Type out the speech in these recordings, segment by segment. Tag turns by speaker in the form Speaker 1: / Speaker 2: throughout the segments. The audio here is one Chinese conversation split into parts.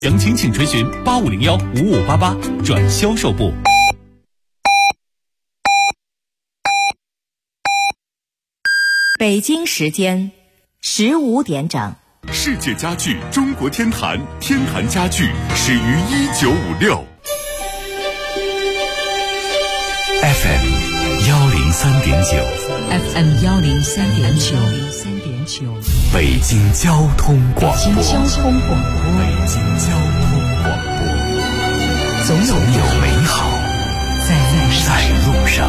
Speaker 1: 详情请垂询85015588转销售部。
Speaker 2: 北京时间15点整。
Speaker 3: 世界家具中国天坛，天坛家具始于1956。
Speaker 4: FM 103.9
Speaker 5: FM 103.9
Speaker 4: 北京交通广播。
Speaker 5: 北京交通广播，总有美好在路上。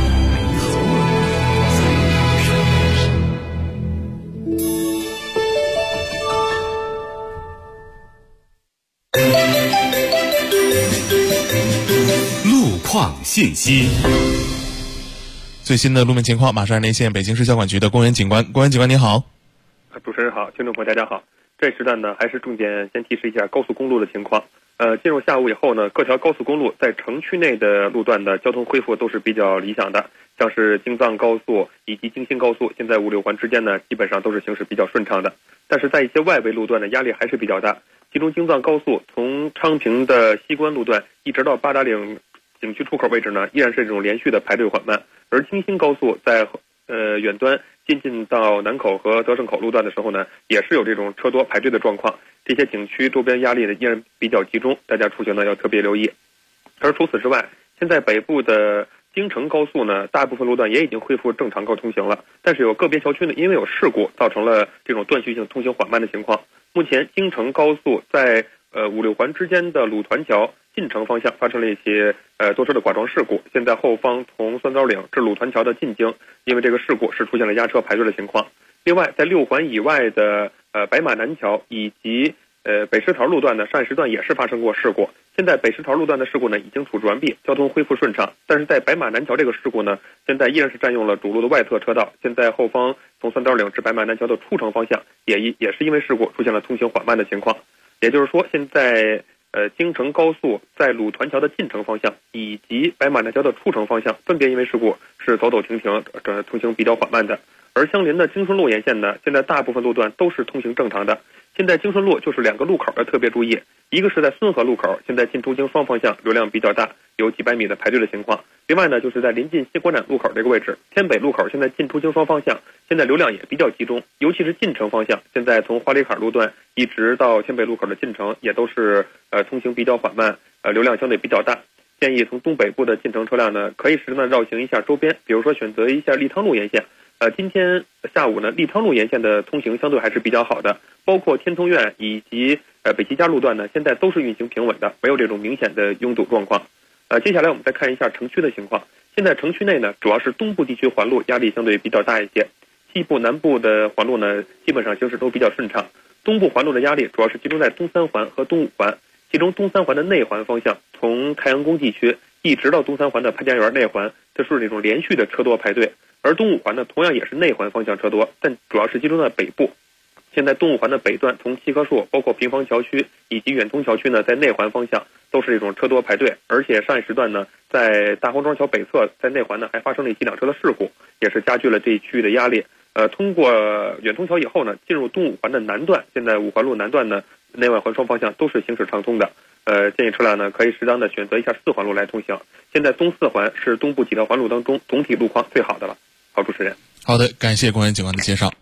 Speaker 3: 路况信息。
Speaker 6: 最新的路面情况，马上连线北京市交管局的公园警官。公园警官您好。
Speaker 7: 主持人好，听众朋友大家好。这时段呢，还是重点先提示一下高速公路的情况。进入下午以后呢，各条高速公路在城区内的路段的交通恢复都是比较理想的，像是京藏高速以及京新高速，现在5、6环之间呢，基本上都是行驶比较顺畅的。但是在一些外围路段的压力还是比较大，其中京藏高速从昌平的西关路段一直到八达岭景区出口位置呢，依然是这种连续的排队缓慢。而京新高速在远端接近到南口和德胜口路段的时候呢，也是有这种车多排队的状况。这些景区周边压力呢依然比较集中，大家出行呢要特别留意。而除此之外，现在北部的京承高速呢，大部分路段也已经恢复正常通行了，但是有个别桥区呢，因为有事故造成了这种断续性通行缓慢的情况。目前京承高速在5、6环之间的鲁团桥进城方向发生了一些多车的剐撞事故，现在后方从酸枣岭至鲁团桥的进京，因为这个事故是出现了压车排队的情况。另外，在6环以外的白马南桥以及北石桃路段的上一时段也是发生过事故。现在北石桃路段的事故呢已经处置完毕，交通恢复顺畅。但是在白马南桥这个事故呢，现在依然是占用了主路的外侧车道，现在后方从酸枣岭至白马南桥的出城方向也是因为事故出现了通行缓慢的情况。也就是说，现在京承高速在鲁团桥的进城方向以及白马南桥的出城方向分别因为事故是走走停停，通行比较缓慢的。而相邻的京顺路沿线呢，现在大部分路段都是通行正常的。现在京顺路就是2个路口要特别注意，一个是在孙河路口，现在进出京双方向流量比较大，有几百米的排队的情况。另外呢，就是在临近西国展路口这个位置，天北路口现在进出京双方向现在流量也比较集中，尤其是进城方向，现在从花里坎路段一直到天北路口的进城也都是通行比较缓慢，流量相对比较大。建议从东北部的进城车辆呢，可以适当的绕行一下周边，比如说选择一下利汤路沿线。今天下午呢，利汤路沿线的通行相对还是比较好的，包括天通苑以及北齐家路段呢，现在都是运行平稳的，没有这种明显的拥堵状况。接下来我们再看一下城区的情况。现在城区内呢，主要是东部地区环路压力相对比较大一些，西部、南部的环路呢，基本上行驶都比较顺畅。东部环路的压力主要是集中在东3环和东5环，其中东3环的内环方向，从太阳宫地区一直到东3环的潘家园内环，这是那种连续的车多排队。而东5环呢，同样也是内环方向车多，但主要是集中在北部。现在东5环的北段，从七棵树，包括平房桥区以及远通桥区呢，在内环方向都是这种车多排队。而且上一时段呢，在大黄庄桥北侧，在内环呢还发生了一起2车的事故，也是加剧了这一区域的压力。通过远通桥以后呢，进入东5环的南段，现在5环路南段呢，内外环双方向都是行驶畅通的。建议车辆呢可以适当的选择一下4环路来通行。现在东4环是东部几条环路当中总体路况最好的了。好，主持人。
Speaker 6: 好的，感谢公园警官的介绍。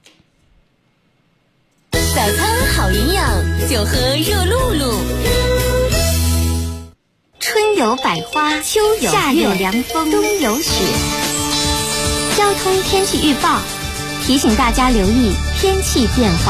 Speaker 8: 早餐好营养，就喝热露露。
Speaker 9: 春有百花，秋有夏有凉风，冬有雪。交通天气预报提醒大家留意天气变化。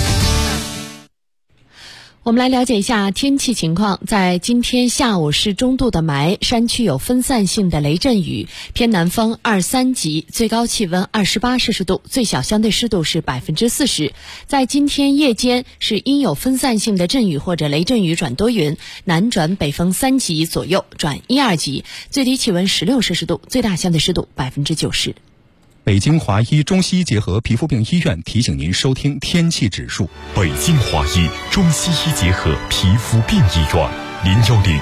Speaker 5: 我们来了解一下天气情况。在今天下午是中度的霾，山区有分散性的雷阵雨，偏南风2、3级，最高气温28摄氏度，最小相对湿度是40%。在今天夜间是阴有分散性的阵雨或者雷阵雨转多云，南转北风3级左右转1、2级，最低气温16摄氏度，最大相对湿度90%。
Speaker 10: 北京华医中西医结合皮肤病医院提醒您收听天气指数。
Speaker 3: 北京华医中西医结合皮肤病医院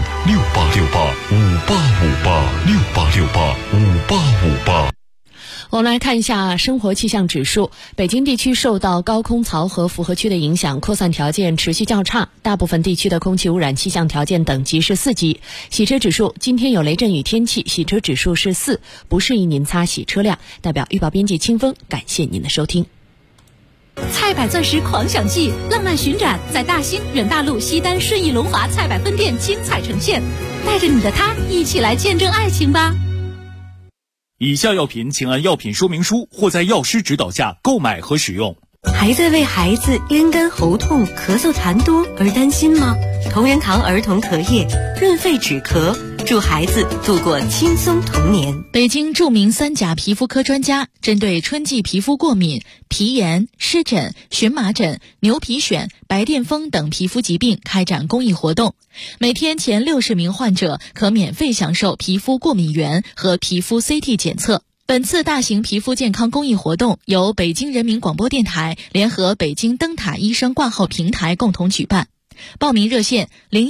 Speaker 3: ，01068685858，68685858。
Speaker 5: 我们来看一下生活气象指数。北京地区受到高空槽和符合区的影响，扩散条件持续较差，大部分地区的空气污染气象条件等级是4级。洗车指数，今天有雷阵雨天气，洗车指数是4，不适宜您擦洗车辆。代表预报编辑清风，感谢您的收听。
Speaker 11: 菜百钻石狂想季浪漫巡展在大兴、远大路、西单、顺义、龙华菜百分店精彩呈现，带着你的他一起来见证爱情吧。
Speaker 12: 以下药品请按药品说明书或在药师指导下购买和使用。
Speaker 13: 还在为孩子咽干喉痛、咳嗽痰多而担心吗？同仁堂儿童咳液润肺止咳，助孩子度过轻松童年。
Speaker 14: 北京著名3甲皮肤科专家针对春季皮肤过敏、皮炎、湿疹、荨麻疹、牛皮癣、白癜风等皮肤疾病开展公益活动，每天前60名患者可免费享受皮肤过敏原和皮肤 CT 检测。本次大型皮肤健康公益活动由北京人民广播电台联合北京灯塔医生挂号平台共同举办。报名热线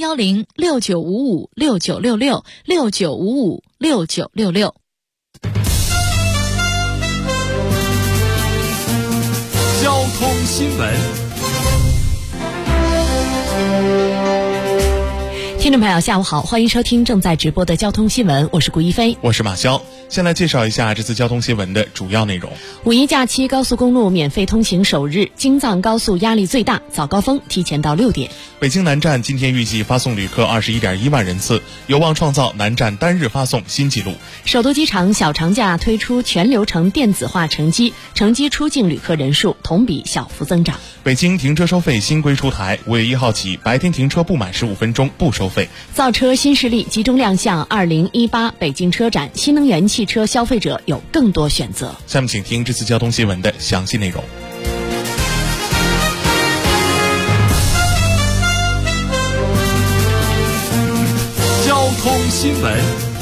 Speaker 14: 010-6955-6966，6955-6966。
Speaker 12: 交通新闻。
Speaker 5: 听众朋友下午好，欢迎收听正在直播的交通新闻，我是顾一飞，
Speaker 6: 我是马潇。先来介绍一下这次交通新闻的主要内容。
Speaker 5: 五一假期高速公路免费通行首日，京藏高速压力最大，早高峰提前到6点。
Speaker 6: 北京南站今天预计发送旅客21.1万人次，有望创造南站单日发送新纪录。
Speaker 5: 首都机场小长假推出全流程电子化乘机，乘机出境旅客人数同比小幅增长。
Speaker 6: 北京停车收费新规出台，5月1号起，白天停车不满15分钟不收费。
Speaker 5: 造车新势力集中亮相2018北京车展，新能源汽车消费者有更多选择。
Speaker 6: 下面请听这次交通新闻的详细内容。
Speaker 12: 交通新闻。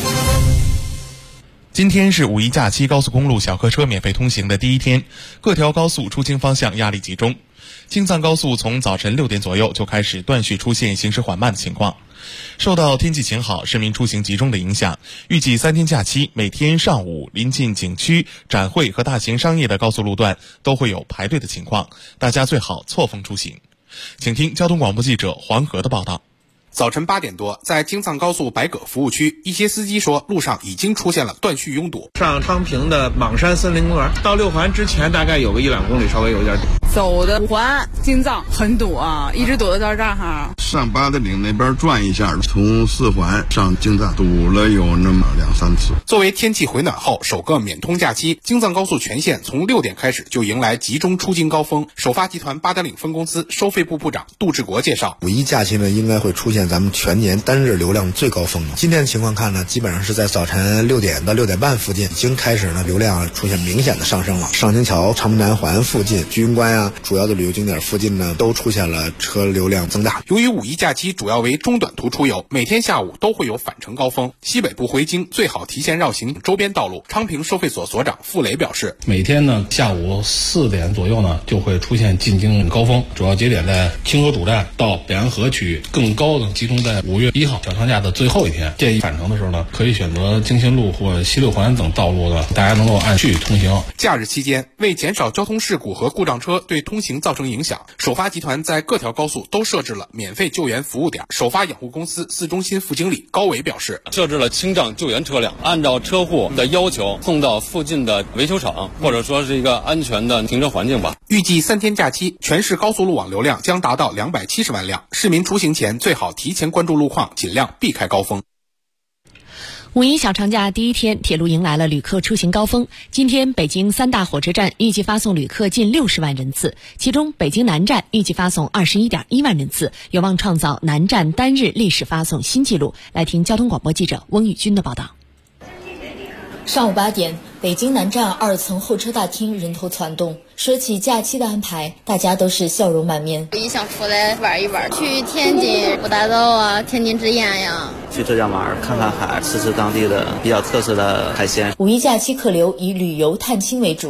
Speaker 6: 今天是五一假期高速公路小客车免费通行的第一天，各条高速出京方向压力集中。京藏高速从早晨6点左右就开始断续出现行驶缓慢的情况。受到天气晴好、市民出行集中的影响，预计3天假期每天上午临近景区、展会和大型商业的高速路段都会有排队的情况，大家最好错峰出行。请听交通广播记者黄河的报道。
Speaker 15: 早晨8点多，在京藏高速白葛服务区，一些司机说路上已经出现了断续拥堵。
Speaker 16: 上昌平的莽山森林公园到6环之前大概有个1-2公里，稍微有点堵。
Speaker 17: 走的5环京藏很堵啊，一直堵到这儿哈。
Speaker 18: 上八达岭那边转一下，从4环上京藏堵了有那么2-3次。
Speaker 15: 作为天气回暖后首个免通假期，京藏高速全线从6点开始就迎来集中出京高峰。首发集团八达岭分公司收费部部长杜志国介绍，
Speaker 19: 五一假期呢应该会出现咱们全年单日流量最高峰。今天的情况看呢，基本上是在早晨6点到6点半附近已经开始呢流量出现明显的上升了。上清桥、长门南环附近、居庸关啊，主要的旅游景点附近呢都出现了车流量增大。
Speaker 15: 由于五一假期主要为中短途出游，每天下午都会有返程高峰，西北部回京最好提前绕行周边道路。昌平收费所所长傅雷表示，
Speaker 20: 每天呢下午4点左右呢就会出现进京高峰，主要节点在清河主站到北安河区，更高的集中在5月1号小长假的最后一天。建议返程的时候呢，可以选择京新路或西6环等道路的，大家能够按序通行。
Speaker 15: 假日期间，为减少交通事故和故障车对通行造成影响，首发集团在各条高速都设置了免费救援服务点。首发养护公司4中心副经理高伟表示，
Speaker 21: 设置了清障救援车辆，按照车户的要求送到附近的维修厂，或者说是一个安全的停车环境吧。
Speaker 15: 预计3天假期，全市高速路网流量将达到270万辆，市民出行前最好提前关注路况，尽量避开高峰。
Speaker 5: 五一小长假第一天，铁路迎来了旅客出行高峰。今天北京3大火车站预计发送旅客近60万人次，其中北京南站预计发送21.1万人次，有望创造南站单日历史发送新纪录。来听交通广播记者翁宇军的报道。
Speaker 22: 上午8点，北京南站2层候车大厅人头攒动。说起假期的安排，大家都是笑容满面。
Speaker 23: 也想出来玩一玩，去天津五大道啊，天津之眼呀，
Speaker 24: 去浙江玩看看海，吃吃当地的比较特色的海鲜。
Speaker 22: 五一假期客流以旅游探亲为主。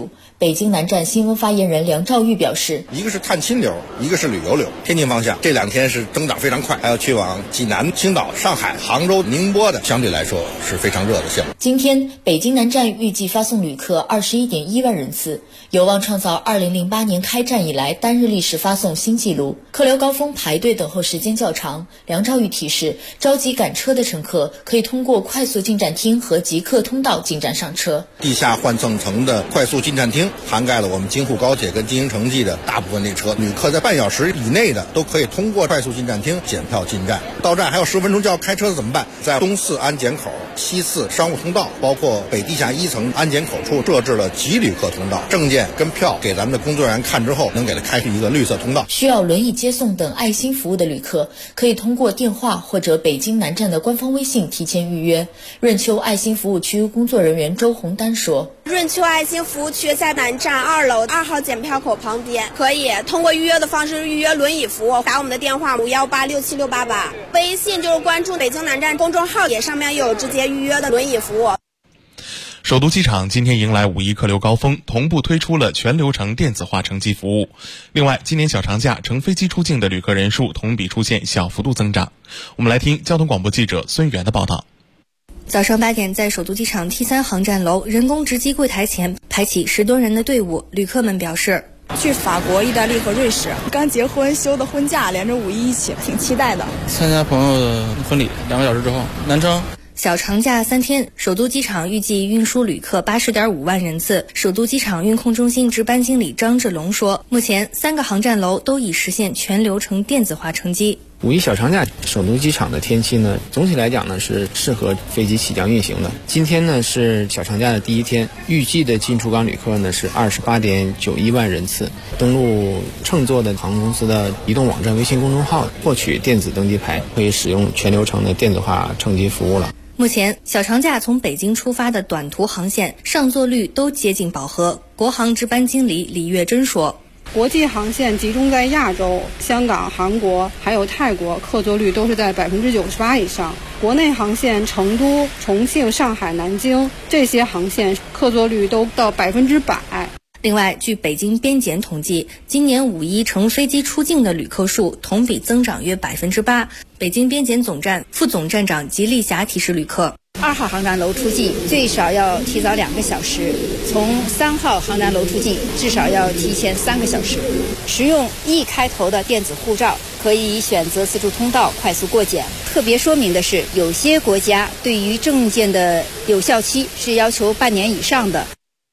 Speaker 22: 北京南站新闻发言人梁兆玉表示，
Speaker 1: 一个是探亲流，一个是旅游流。天津方向这2天是增长非常快，还要去往济南、青岛、上海、杭州、宁波的，相对来说是非常热的项目。
Speaker 22: 今天北京南站预计发送旅客21.1万人次，有望创造2008年开站以来单日历史发送新纪录。客流高峰排队等候时间较长，梁兆玉提示，着急赶车的乘客可以通过快速进站厅和极客通道进站上车。
Speaker 1: 地下换乘层的快速进站厅涵盖了我们京沪高铁跟京津城际的大部分列车，旅客在半小时以内的都可以通过快速进站厅检票进站。到站还有15分钟就要开车的怎么办？在东四安检口、西四商务通道，包括北地下1层安检口处设置了极旅客通道，证件跟票给咱们的工作人员看之后，能给他开出一个绿色通道。
Speaker 22: 需要轮椅接送等爱心服务的旅客，可以通过电话或者北京南站的官方微信提前预约。润丘爱心服务区工作人员周红丹说，
Speaker 2: 润丘爱心服务区在南站2楼2号检票口旁边，可以通过预约的方式预约轮椅服务，打我们的电话518676888，微信就是关注北京南站公众号，也上面有直接预约的轮椅服务。
Speaker 6: 首都机场今天迎来5一客流高峰，同步推出了全流程电子化乘机服务。另外，今年小长假乘飞机出境的旅客人数同比出现小幅度增长。我们来听交通广播记者孙源的报道。
Speaker 4: 早上8点，在首都机场 T3 航站楼人工值机柜台前排起10多人的队伍，旅客们表示，
Speaker 17: 去法国、意大利和瑞士，刚结婚休的婚假，连着5一一起，挺期待的。
Speaker 7: 参加朋友的婚礼，2个小时之后，南昌。
Speaker 4: 小长假3天，首都机场预计运输旅客80.5万人次。首都机场运控中心值班经理张志龙说，目前3个航站楼都已实现全流程电子化乘机。
Speaker 25: 5一小长假，首都机场的天气呢，总体来讲呢是适合飞机起降运行的。今天呢是小长假的第1天，预计的进出港旅客呢是28.91万人次。登录乘坐的航空公司的移动网站微信公众号，获取电子登机牌，可以使用全流程的电子化乘机服务了。
Speaker 4: 目前小长假从北京出发的短途航线上座率都接近饱和。国航值班经理李月珍说，
Speaker 26: 国际航线集中在亚洲，香港、韩国还有泰国，客座率都是在98%以上。国内航线成都、重庆、上海、南京这些航线客座率都到100%。
Speaker 4: 另外，据北京边检统计，今年5一乘飞机出境的旅客数同比增长约8%。北京边检总站副总站长吉丽霞提示旅客
Speaker 27: ，2号航站楼出境最少要提早2个小时，从3号航站楼出境至少要提前3个小时。使用 E 开头的电子护照，可以选择自助通道快速过检。特别说明的是，有些国家对于证件的有效期是要求半年以上的。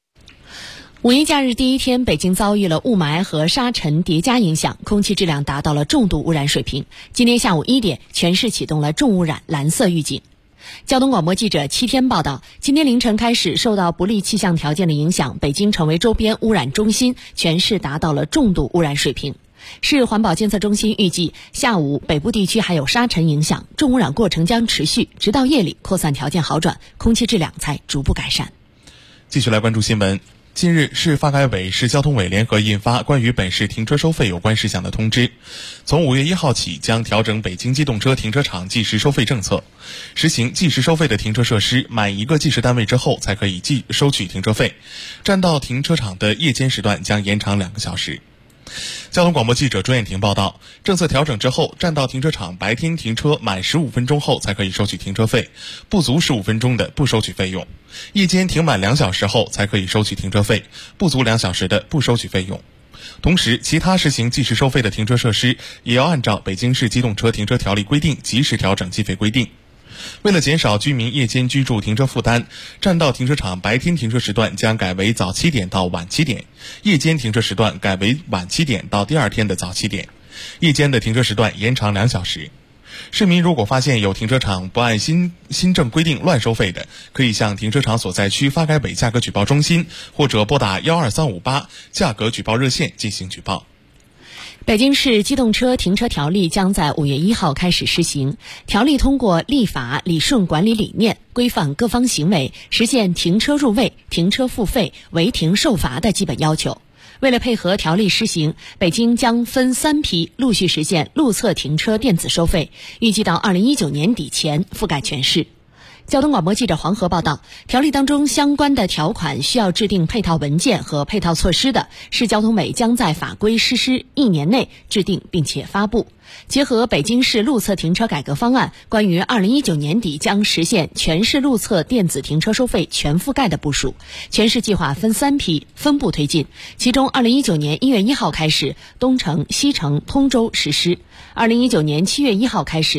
Speaker 5: 5一假日第1天，北京遭遇了雾霾和沙尘叠加影响，空气质量达到了重度污染水平。今天下午1点，全市启动了重污染蓝色预警。交通广播记者7天报道，今天凌晨开始，受到不利气象条件的影响，北京成为周边污染中心，全市达到了重度污染水平。市环保监测中心预计，下午北部地区还有沙尘影响，重污染过程将持续，直到夜里扩散条件好转，空气质量才逐步改善。
Speaker 6: 继续来关注新闻。近日，市发改委、市交通委联合印发关于本市停车收费有关事项的通知，从5月1号起将调整北京机动车停车场计时收费政策，实行计时收费的停车设施满1个计时单位之后才可以收取停车费，占道停车场的夜间时段将延长2个小时。交通广播记者朱艳婷报道，政策调整之后，占道停车场白天停车满15分钟后才可以收取停车费，不足15分钟的不收取费用；夜间停满2小时后才可以收取停车费，不足2小时的不收取费用。同时，其他实行计时收费的停车设施也要按照北京市机动车停车条例规定及时调整计费规定。为了减少居民夜间居住停车负担，占道停车场白天停车时段将改为早7点到晚7点，夜间停车时段改为晚7点到第2天的早7点，夜间的停车时段延长2小时。市民如果发现有停车场不按新政规定乱收费的，可以向停车场所在区发改委价格举报中心或者拨打12358价格举报热线进行举报。
Speaker 5: 北京市机动车停车条例将在5月1号开始施行。条例通过立法理顺管理理念，规范各方行为，实现停车入位、停车付费、违停受罚的基本要求。为了配合条例施行，北京将分3批陆续实现路侧停车电子收费，预计到2019年底前覆盖全市。 交通广播记者黄河报道，条例当中相关的条款需要制定配套文件和配套措施的，市交通委将在法规实施1年内制定并且发布。结合北京市路侧停车改革方案关于2019年底将实现全市路侧电子停车收费全覆盖的部署，全市计划分3批分步推进，其中2019年1月1号开始东城、西城、通州实施，2019年7月1号开始